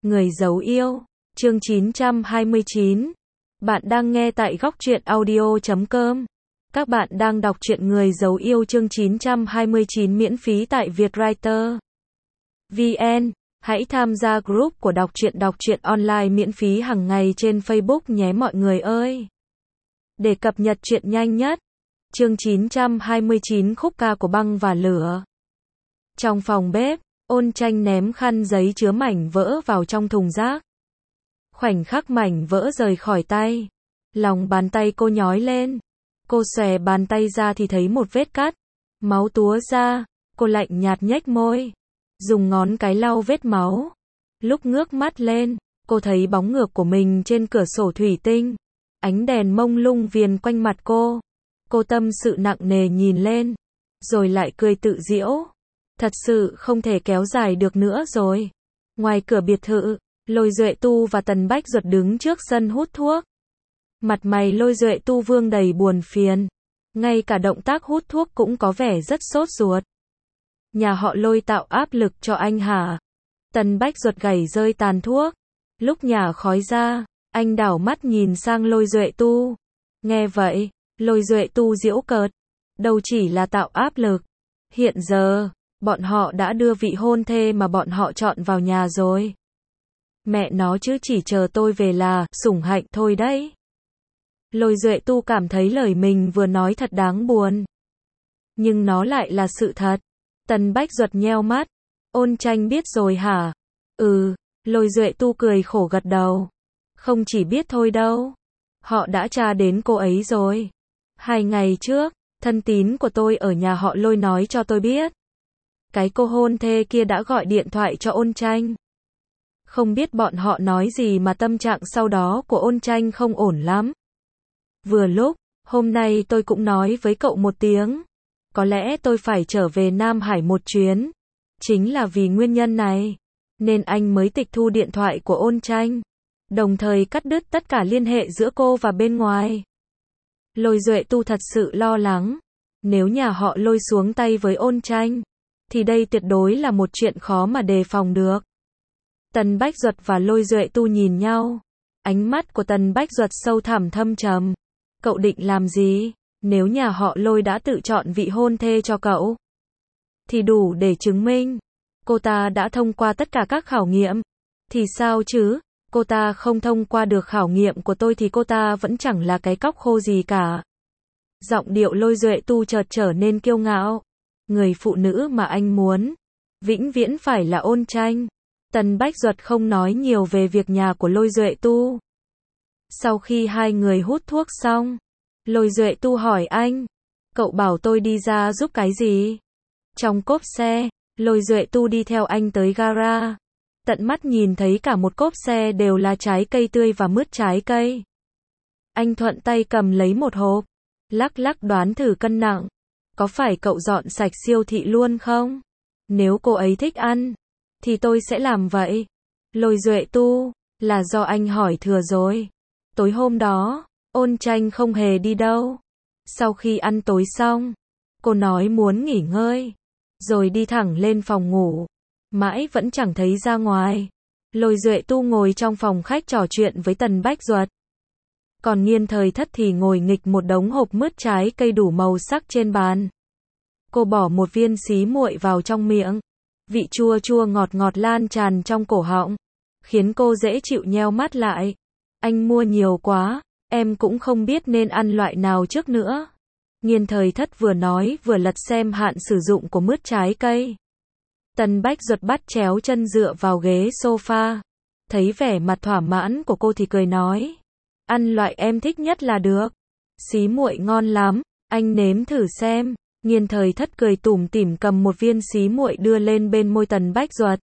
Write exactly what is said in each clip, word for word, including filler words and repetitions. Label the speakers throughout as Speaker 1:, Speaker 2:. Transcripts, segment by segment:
Speaker 1: Người giấu yêu, chương chín trăm hai mươi chín. Bạn đang nghe tại góc truyện audio chấm com. Các bạn đang đọc truyện Người giấu yêu chương chín trăm hai mươi chín miễn phí tại Vietwriter vê en. Hãy tham gia group của đọc truyện đọc truyện online miễn phí hàng ngày trên Facebook nhé mọi người ơi. Để cập nhật truyện nhanh nhất. Chương chín trăm hai mươi chín khúc ca của băng và lửa. Trong phòng bếp, Ôn Tranh ném khăn giấy chứa mảnh vỡ vào trong thùng rác. Khoảnh khắc mảnh vỡ rời khỏi tay, lòng bàn tay cô nhói lên. Cô xòe bàn tay ra thì thấy một vết cắt, máu túa ra. Cô lạnh nhạt nhếch môi, dùng ngón cái lau vết máu. Lúc ngước mắt lên, cô thấy bóng ngược của mình trên cửa sổ thủy tinh. Ánh đèn mông lung viền quanh mặt cô. Cô tâm sự nặng nề nhìn lên, rồi lại cười tự giễu. Thật sự không thể kéo dài được nữa rồi. Ngoài cửa biệt thự, Lôi Duệ Tu và Tần Bách Duật đứng trước sân hút thuốc. Mặt mày Lôi Duệ Tu vương đầy buồn phiền. Ngay cả động tác hút thuốc cũng có vẻ rất sốt ruột. Nhà họ Lôi tạo áp lực cho anh hả? Tần Bách Duật gảy rơi tàn thuốc. Lúc nhả khói ra, anh đảo mắt nhìn sang Lôi Duệ Tu. Nghe vậy, Lôi Duệ Tu giễu cợt. Đâu chỉ là tạo áp lực. Hiện giờ, bọn họ đã đưa vị hôn thê mà bọn họ chọn vào nhà rồi. Mẹ nó chứ chỉ chờ tôi về là sủng hạnh thôi đấy. Lôi Duệ Tu cảm thấy lời mình vừa nói thật đáng buồn. Nhưng nó lại là sự thật. Tần Bách Duật nheo mắt. Ôn Tranh biết rồi hả? Ừ, Lôi Duệ Tu cười khổ gật đầu. Không chỉ biết thôi đâu. Họ đã tra đến cô ấy rồi. Hai ngày trước, thân tín của tôi ở nhà họ Lôi nói cho tôi biết. Cái cô hôn thê kia đã gọi điện thoại cho Ôn Tranh. Không biết bọn họ nói gì mà tâm trạng sau đó của Ôn Tranh không ổn lắm. Vừa lúc, hôm nay tôi cũng nói với cậu một tiếng. Có lẽ tôi phải trở về Nam Hải một chuyến. Chính là vì nguyên nhân này, nên anh mới tịch thu điện thoại của Ôn Tranh. Đồng thời cắt đứt tất cả liên hệ giữa cô và bên ngoài. Lôi Duệ Tu thật sự lo lắng. Nếu nhà họ Lôi xuống tay với Ôn Tranh, thì đây tuyệt đối là một chuyện khó mà đề phòng được. Tần Bách Duật và Lôi Duệ Tu nhìn nhau. Ánh mắt của Tần Bách Duật sâu thẳm thâm trầm. Cậu định làm gì? Nếu nhà họ Lôi đã tự chọn vị hôn thê cho cậu, thì đủ để chứng minh cô ta đã thông qua tất cả các khảo nghiệm. Thì sao chứ? Cô ta không thông qua được khảo nghiệm của tôi thì cô ta vẫn chẳng là cái cóc khô gì cả. Giọng điệu Lôi Duệ Tu chợt trở nên kiêu ngạo. Người phụ nữ mà anh muốn, vĩnh viễn phải là Ôn Tranh. Tần Bách Duật không nói nhiều về việc nhà của Lôi Duệ Tu. Sau khi hai người hút thuốc xong, Lôi Duệ Tu hỏi anh, cậu bảo tôi đi ra giúp cái gì? Trong cốp xe, Lôi Duệ Tu đi theo anh tới gara. Tận mắt nhìn thấy cả một cốp xe đều là trái cây tươi và mứt trái cây. Anh thuận tay cầm lấy một hộp, lắc lắc đoán thử cân nặng. Có phải cậu dọn sạch siêu thị luôn không? Nếu cô ấy thích ăn, thì tôi sẽ làm vậy. Lôi Duệ Tu, là do anh hỏi thừa rồi. Tối hôm đó, Ôn Tranh không hề đi đâu. Sau khi ăn tối xong, cô nói muốn nghỉ ngơi, rồi đi thẳng lên phòng ngủ. Mãi vẫn chẳng thấy ra ngoài. Lôi Duệ Tu ngồi trong phòng khách trò chuyện với Tần Bách Duật. Còn Nghiên Thời Thất thì ngồi nghịch một đống hộp mứt trái cây đủ màu sắc trên bàn. Cô bỏ một viên xí muội vào trong miệng. Vị chua chua ngọt ngọt lan tràn trong cổ họng, khiến cô dễ chịu nheo mắt lại. Anh mua nhiều quá, em cũng không biết nên ăn loại nào trước nữa. Nghiên Thời Thất vừa nói vừa lật xem hạn sử dụng của mứt trái cây. Tần Bách Duật bắt chéo chân dựa vào ghế sofa. Thấy vẻ mặt thỏa mãn của cô thì cười nói. Ăn loại em thích nhất là được. Xí muội ngon lắm, anh nếm thử xem. Nghiên Thời Thất cười tủm tỉm cầm một viên xí muội đưa lên bên môi Tần Bách Duật.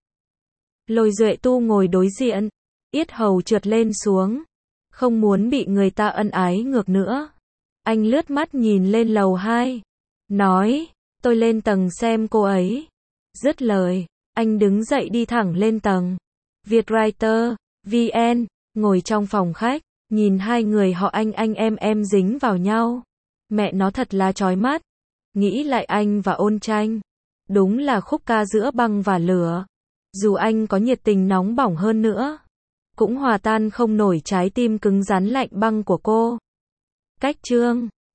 Speaker 1: Lôi Duệ Tu ngồi đối diện, yết hầu trượt lên xuống. Không muốn bị người ta ân ái ngược nữa. Anh lướt mắt nhìn lên lầu hai. Nói, tôi lên tầng xem cô ấy. Dứt lời, anh đứng dậy đi thẳng lên tầng. Vietwriter vê en, ngồi trong phòng khách, nhìn hai người họ anh anh em em dính vào nhau. Mẹ nó thật là chói mắt. Nghĩ lại anh và Ôn Tranh, đúng là khúc ca giữa băng và lửa. Dù anh có nhiệt tình nóng bỏng hơn nữa, cũng hòa tan không nổi trái tim cứng rắn lạnh băng của cô. Cách chương